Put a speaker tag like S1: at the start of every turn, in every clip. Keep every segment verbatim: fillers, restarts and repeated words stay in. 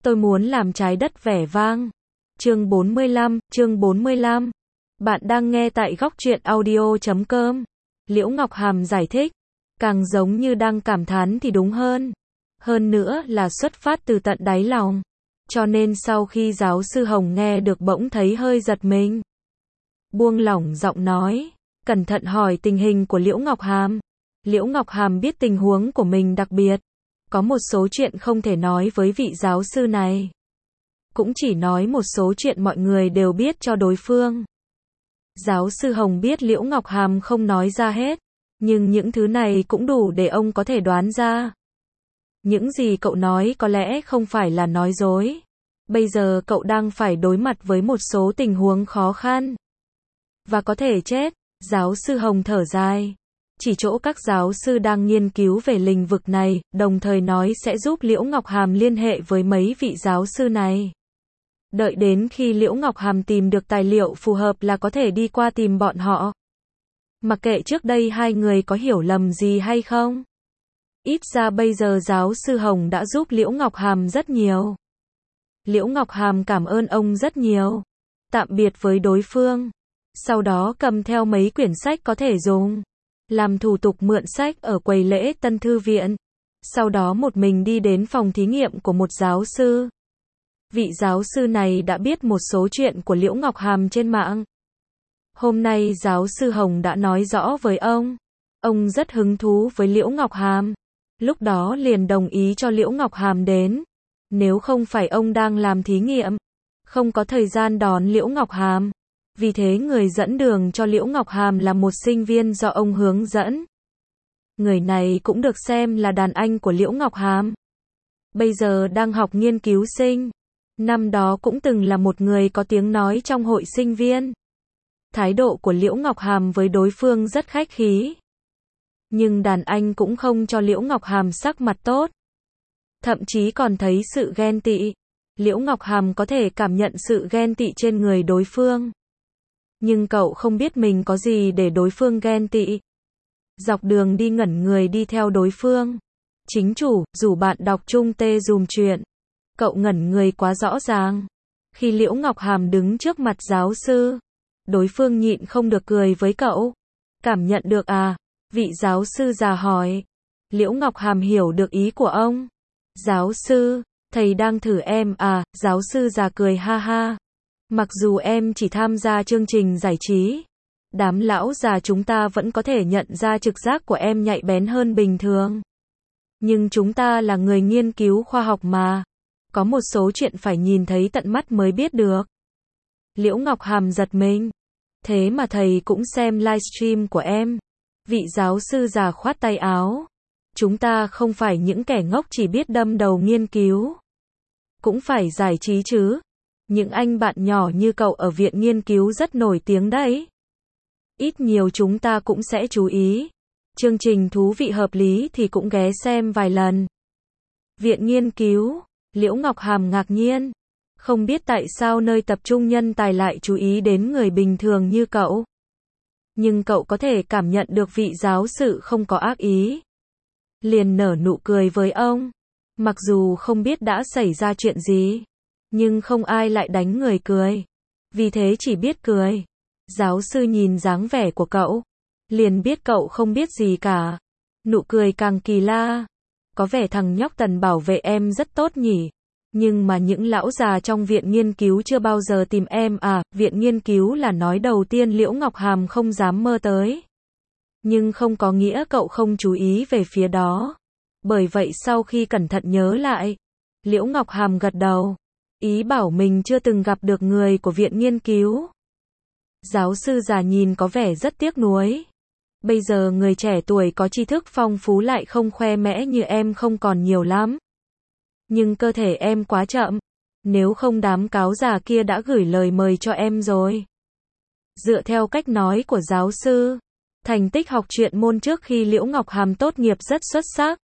S1: Tôi muốn làm trái đất vẻ vang. Chương bốn mươi lăm, chương bốn mươi lăm. Bạn đang nghe tại góc truyện audio chấm com. Liễu Ngọc Hàm giải thích, càng giống như đang cảm thán thì đúng hơn. Hơn nữa là xuất phát từ tận đáy lòng. Cho nên sau khi giáo sư Hồng nghe được bỗng thấy hơi giật mình. Buông lỏng giọng nói, cẩn thận hỏi tình hình của Liễu Ngọc Hàm. Liễu Ngọc Hàm biết tình huống của mình đặc biệt. Có một số chuyện không thể nói với vị giáo sư này. Cũng chỉ nói một số chuyện mọi người đều biết cho đối phương. Giáo sư Hồng biết Liễu Ngọc Hàm không nói ra hết. Nhưng những thứ này cũng đủ để ông có thể đoán ra. Những gì cậu nói có lẽ không phải là nói dối. Bây giờ cậu đang phải đối mặt với một số tình huống khó khăn. Và có thể chết. Giáo sư Hồng thở dài. Chỉ chỗ các giáo sư đang nghiên cứu về lĩnh vực này, đồng thời nói sẽ giúp Liễu Ngọc Hàm liên hệ với mấy vị giáo sư này. Đợi đến khi Liễu Ngọc Hàm tìm được tài liệu phù hợp là có thể đi qua tìm bọn họ. Mặc kệ trước đây hai người có hiểu lầm gì hay không. Ít ra bây giờ giáo sư Hồng đã giúp Liễu Ngọc Hàm rất nhiều. Liễu Ngọc Hàm cảm ơn ông rất nhiều. Tạm biệt với đối phương. Sau đó cầm theo mấy quyển sách có thể dùng. Làm thủ tục mượn sách ở quầy lễ tân thư viện. Sau đó một mình đi đến phòng thí nghiệm của một giáo sư. Vị giáo sư này đã biết một số chuyện của Liễu Ngọc Hàm trên mạng. Hôm nay giáo sư Hồng đã nói rõ với ông. Ông rất hứng thú với Liễu Ngọc Hàm. Lúc đó liền đồng ý cho Liễu Ngọc Hàm đến. Nếu không phải ông đang làm thí nghiệm, không có thời gian đón Liễu Ngọc Hàm. Vì thế người dẫn đường cho Liễu Ngọc Hàm là một sinh viên do ông hướng dẫn. Người này cũng được xem là đàn anh của Liễu Ngọc Hàm. Bây giờ đang học nghiên cứu sinh. Năm đó cũng từng là một người có tiếng nói trong hội sinh viên. Thái độ của Liễu Ngọc Hàm với đối phương rất khách khí. Nhưng đàn anh cũng không cho Liễu Ngọc Hàm sắc mặt tốt. Thậm chí còn thấy sự ghen tị. Liễu Ngọc Hàm có thể cảm nhận sự ghen tị trên người đối phương. Nhưng cậu không biết mình có gì để đối phương ghen tị. Dọc đường đi ngẩn người đi theo đối phương. Chính chủ, rủ bạn đọc chung tê dùm chuyện. Cậu ngẩn người quá rõ ràng. Khi Liễu Ngọc Hàm đứng trước mặt giáo sư, đối phương nhịn không được cười với cậu. Cảm nhận được à? Vị giáo sư già hỏi. Liễu Ngọc Hàm hiểu được ý của ông. Giáo sư, thầy đang thử em à? Giáo sư già cười ha ha. Mặc dù em chỉ tham gia chương trình giải trí, đám lão già chúng ta vẫn có thể nhận ra trực giác của em nhạy bén hơn bình thường. Nhưng chúng ta là người nghiên cứu khoa học mà. Có một số chuyện phải nhìn thấy tận mắt mới biết được. Liễu Ngọc Hàm giật mình. Thế mà thầy cũng xem livestream của em. Vị giáo sư già khoát tay áo. Chúng ta không phải những kẻ ngốc chỉ biết đâm đầu nghiên cứu. Cũng phải giải trí chứ. Những anh bạn nhỏ như cậu ở viện nghiên cứu rất nổi tiếng đấy. Ít nhiều chúng ta cũng sẽ chú ý. Chương trình thú vị hợp lý thì cũng ghé xem vài lần. Viện nghiên cứu. Liễu Ngọc Hàm ngạc nhiên. Không biết tại sao nơi tập trung nhân tài lại chú ý đến người bình thường như cậu. Nhưng cậu có thể cảm nhận được vị giáo sư không có ác ý. Liền nở nụ cười với ông. Mặc dù không biết đã xảy ra chuyện gì. Nhưng không ai lại đánh người cười. Vì thế chỉ biết cười. Giáo sư nhìn dáng vẻ của cậu. Liền biết cậu không biết gì cả. Nụ cười càng kỳ lạ. Có vẻ thằng nhóc Tần bảo vệ em rất tốt nhỉ. Nhưng mà những lão già trong viện nghiên cứu chưa bao giờ tìm em à. Viện nghiên cứu là nói đầu tiên Liễu Ngọc Hàm không dám mơ tới. Nhưng không có nghĩa cậu không chú ý về phía đó. Bởi vậy sau khi cẩn thận nhớ lại, Liễu Ngọc Hàm gật đầu. Ý bảo mình chưa từng gặp được người của viện nghiên cứu. Giáo sư già nhìn có vẻ rất tiếc nuối. Bây giờ người trẻ tuổi có tri thức phong phú lại không khoe mẽ như em không còn nhiều lắm. Nhưng cơ thể em quá chậm. Nếu không đám cáo già kia đã gửi lời mời cho em rồi. Dựa theo cách nói của giáo sư, thành tích học truyện môn trước khi Liễu Ngọc Hàm tốt nghiệp rất xuất sắc.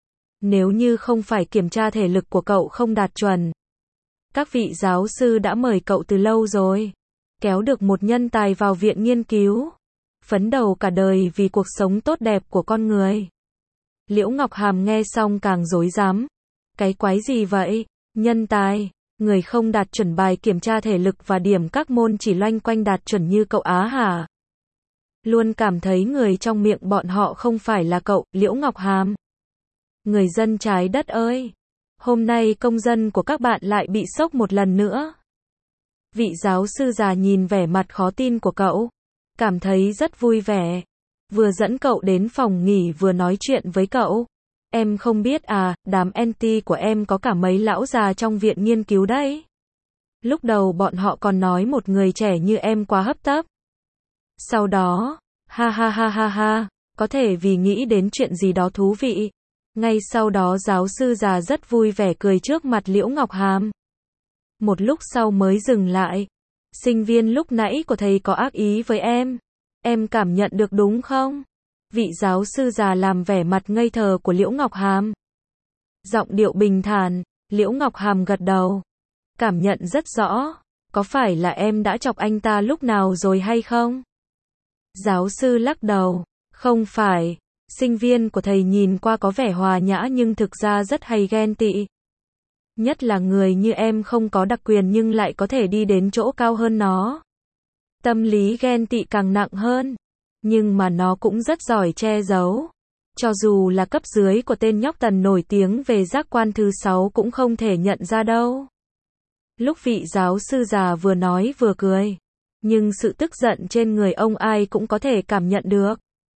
S1: Nếu như không phải kiểm tra thể lực của cậu không đạt chuẩn, các vị giáo sư đã mời cậu từ lâu rồi. Kéo được một nhân tài vào viện nghiên cứu. Phấn đấu cả đời vì cuộc sống tốt đẹp của con người. Liễu Ngọc Hàm nghe xong càng rối rắm. Cái quái gì vậy? Nhân tài, người không đạt chuẩn bài kiểm tra thể lực và điểm các môn chỉ loanh quanh đạt chuẩn như cậu á hả? Luôn cảm thấy người trong miệng bọn họ không phải là cậu, Liễu Ngọc Hàm. Người dân trái đất ơi! Hôm nay công dân của các bạn lại bị sốc một lần nữa. Vị giáo sư già nhìn vẻ mặt khó tin của cậu, cảm thấy rất vui vẻ. Vừa dẫn cậu đến phòng nghỉ vừa nói chuyện với cậu. Em không biết à, đám anti của em có cả mấy lão già trong viện nghiên cứu đấy. Lúc đầu bọn họ còn nói một người trẻ như em quá hấp tấp. Sau đó, ha ha ha ha ha, có thể vì nghĩ đến chuyện gì đó thú vị. Ngay sau đó giáo sư già rất vui vẻ cười trước mặt Liễu Ngọc Hàm. Một lúc sau mới dừng lại. Sinh viên lúc nãy của thầy có ác ý với em. Em cảm nhận được đúng không? Vị giáo sư già làm vẻ mặt ngây thờ của Liễu Ngọc Hàm. Giọng điệu bình thản, Liễu Ngọc Hàm gật đầu. Cảm nhận rất rõ. Có phải là em đã chọc anh ta lúc nào rồi hay không? Giáo sư lắc đầu. Không phải. Sinh viên của thầy nhìn qua có vẻ hòa nhã nhưng thực ra rất hay ghen tị. Nhất là người như em không có đặc quyền nhưng lại có thể đi đến chỗ cao hơn nó. Tâm lý ghen tị càng nặng hơn. Nhưng mà nó cũng rất giỏi che giấu. Cho dù là cấp dưới của tên nhóc Tần nổi tiếng về giác quan thứ sáu cũng không thể nhận ra đâu. Lúc vị giáo sư già vừa nói vừa cười. Nhưng sự tức giận trên người ông ai cũng có thể cảm nhận được.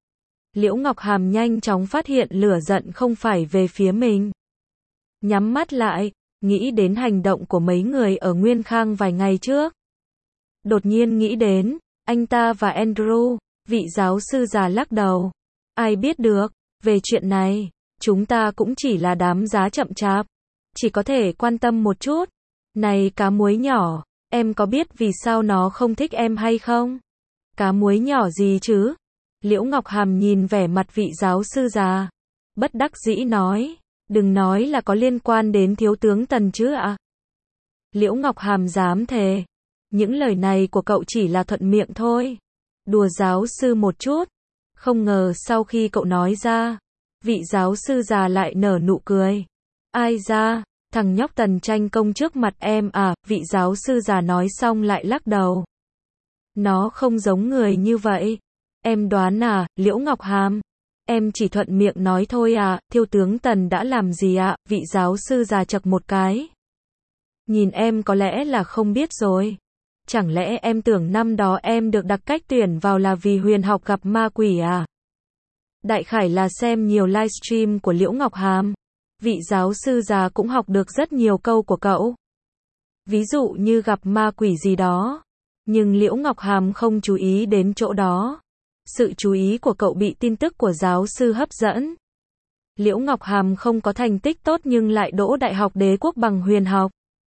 S1: Liễu Ngọc Hàm nhanh chóng phát hiện lửa giận không phải về phía mình. Nhắm mắt lại, nghĩ đến hành động của mấy người ở Nguyên Khang vài ngày trước. Đột nhiên nghĩ đến, anh ta và Andrew, vị giáo sư già lắc đầu. Ai biết được, về chuyện này, chúng ta cũng chỉ là đám giá chậm chạp. Chỉ có thể quan tâm một chút. Này cá muối nhỏ, em có biết vì sao nó không thích em hay không? Cá muối nhỏ gì chứ? Liễu Ngọc Hàm nhìn vẻ mặt vị giáo sư già. Bất đắc dĩ nói. Đừng nói là có liên quan đến thiếu tướng Tần chứ ạ. Liễu Ngọc Hàm dám thề. Những lời này của cậu chỉ là thuận miệng thôi. Đùa giáo sư một chút. Không ngờ sau khi cậu nói ra, vị giáo sư già lại nở nụ cười. Ai ra, thằng nhóc Tần tranh công trước mặt em à, vị giáo sư già nói xong lại lắc đầu. Nó không giống người như vậy. Em đoán à, Liễu Ngọc Hàm. Em chỉ thuận miệng nói thôi à, thiếu tướng Tần đã làm gì ạ, vị giáo sư già chậc một cái. Nhìn em có lẽ là không biết rồi. Chẳng lẽ em tưởng năm đó em được đặc cách tuyển vào là vì huyền học gặp ma quỷ à? Đại khái là xem nhiều livestream của Liễu Ngọc Hàm. Vị giáo sư già cũng học được rất nhiều câu của cậu. Ví dụ như gặp ma quỷ gì đó. Nhưng Liễu Ngọc Hàm không chú ý đến chỗ đó. Sự chú ý của cậu bị tin tức của giáo sư hấp dẫn. Liễu Ngọc Hàm không có thành tích tốt nhưng lại đỗ Đại học Đế quốc bằng huyền học.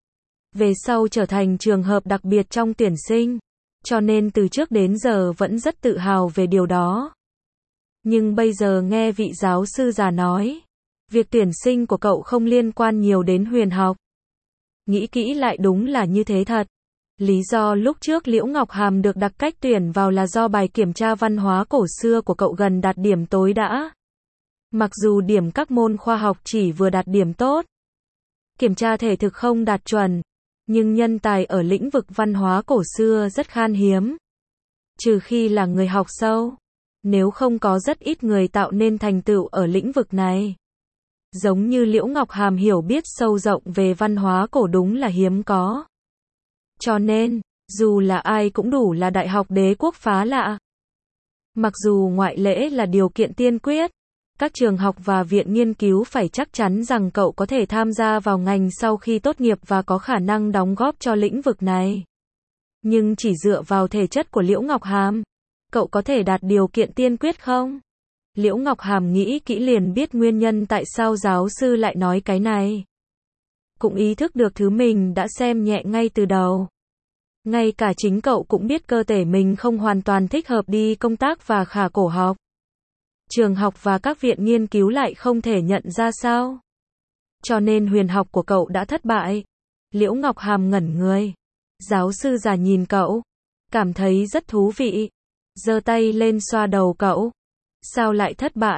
S1: Về sau trở thành trường hợp đặc biệt trong tuyển sinh. Cho nên từ trước đến giờ vẫn rất tự hào về điều đó. Nhưng bây giờ nghe vị giáo sư già nói. Việc tuyển sinh của cậu không liên quan nhiều đến huyền học. Nghĩ kỹ lại đúng là như thế thật. Lý do lúc trước Liễu Ngọc Hàm được đặc cách tuyển vào là do bài kiểm tra văn hóa cổ xưa của cậu gần đạt điểm tối đã. Mặc dù điểm các môn khoa học chỉ vừa đạt điểm tốt. Kiểm tra thể thực không đạt chuẩn. Nhưng nhân tài ở lĩnh vực văn hóa cổ xưa rất khan hiếm. Trừ khi là người học sâu. Nếu không có rất ít người tạo nên thành tựu ở lĩnh vực này. Giống như Liễu Ngọc Hàm hiểu biết sâu rộng về văn hóa cổ đúng là hiếm có. Cho nên, dù là ai cũng đủ là Đại học Đế quốc phá lạ. Mặc dù ngoại lễ là điều kiện tiên quyết, các trường học và viện nghiên cứu phải chắc chắn rằng cậu có thể tham gia vào ngành sau khi tốt nghiệp và có khả năng đóng góp cho lĩnh vực này. Nhưng chỉ dựa vào thể chất của Liễu Ngọc Hàm, cậu có thể đạt điều kiện tiên quyết không? Liễu Ngọc Hàm nghĩ kỹ liền biết nguyên nhân tại sao giáo sư lại nói cái này. Cũng ý thức được thứ mình đã xem nhẹ ngay từ đầu. Ngay cả chính cậu cũng biết cơ thể mình không hoàn toàn thích hợp đi công tác và khả cổ học. Trường học và các viện nghiên cứu lại không thể nhận ra sao. Cho nên huyền học của cậu đã thất bại. Liễu Ngọc Hàm ngẩn người. Giáo sư già nhìn cậu. Cảm thấy rất thú vị. Giơ tay lên xoa đầu cậu. Sao lại thất bại?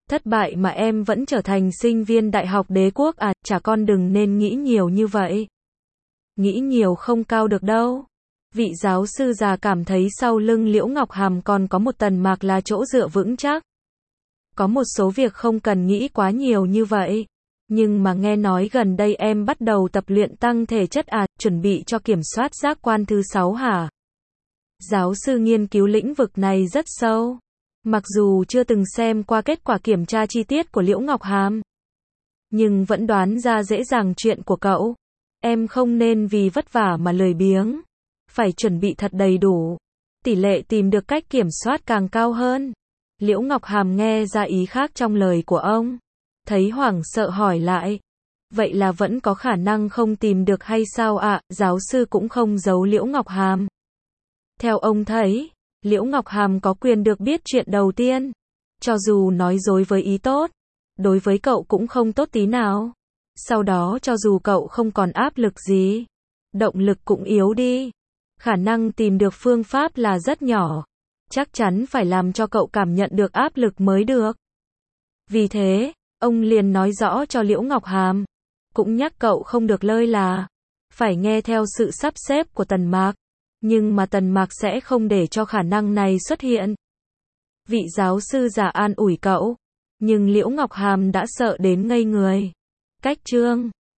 S1: Thất bại mà em vẫn trở thành sinh viên đại học đế quốc à, chả con đừng nên nghĩ nhiều như vậy. Nghĩ nhiều không cao được đâu. Vị giáo sư già cảm thấy sau lưng Liễu Ngọc Hàm còn có một tần mạc là chỗ dựa vững chắc. Có một số việc không cần nghĩ quá nhiều như vậy. Nhưng mà nghe nói gần đây em bắt đầu tập luyện tăng thể chất à, chuẩn bị cho kiểm soát giác quan thứ sáu hả? Giáo sư nghiên cứu lĩnh vực này rất sâu. Mặc dù chưa từng xem qua kết quả kiểm tra chi tiết của Liễu Ngọc Hàm, nhưng vẫn đoán ra dễ dàng chuyện của cậu. Em không nên vì vất vả mà lười biếng. Phải chuẩn bị thật đầy đủ. Tỷ lệ tìm được cách kiểm soát càng cao hơn. Liễu Ngọc Hàm nghe ra ý khác trong lời của ông. Thấy hoảng sợ hỏi lại. Vậy là vẫn có khả năng không tìm được hay sao ạ? À? Giáo sư cũng không giấu Liễu Ngọc Hàm. Theo ông thấy, Liễu Ngọc Hàm có quyền được biết chuyện đầu tiên. Cho dù nói dối với ý tốt, đối với cậu cũng không tốt tí nào. Sau đó cho dù cậu không còn áp lực gì, động lực cũng yếu đi. Khả năng tìm được phương pháp là rất nhỏ. Chắc chắn phải làm cho cậu cảm nhận được áp lực mới được. Vì thế, ông liền nói rõ cho Liễu Ngọc Hàm. Cũng nhắc cậu không được lơi là. Phải nghe theo sự sắp xếp của Tần Mạc. Nhưng mà Tần Mạc sẽ không để cho khả năng này xuất hiện. Vị giáo sư già an ủi cậu. Nhưng Liễu Ngọc Hàm đã sợ đến ngây người. Cách chương